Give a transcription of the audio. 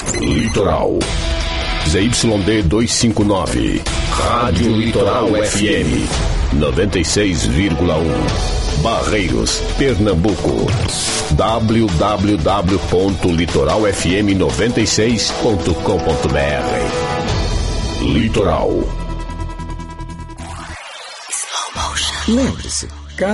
Litoral. ZYD 259. Rádio Litoral FM 96,1. Barreiros, Pernambuco. www.litoralfm96.com.br. Litoral. Lembre-se,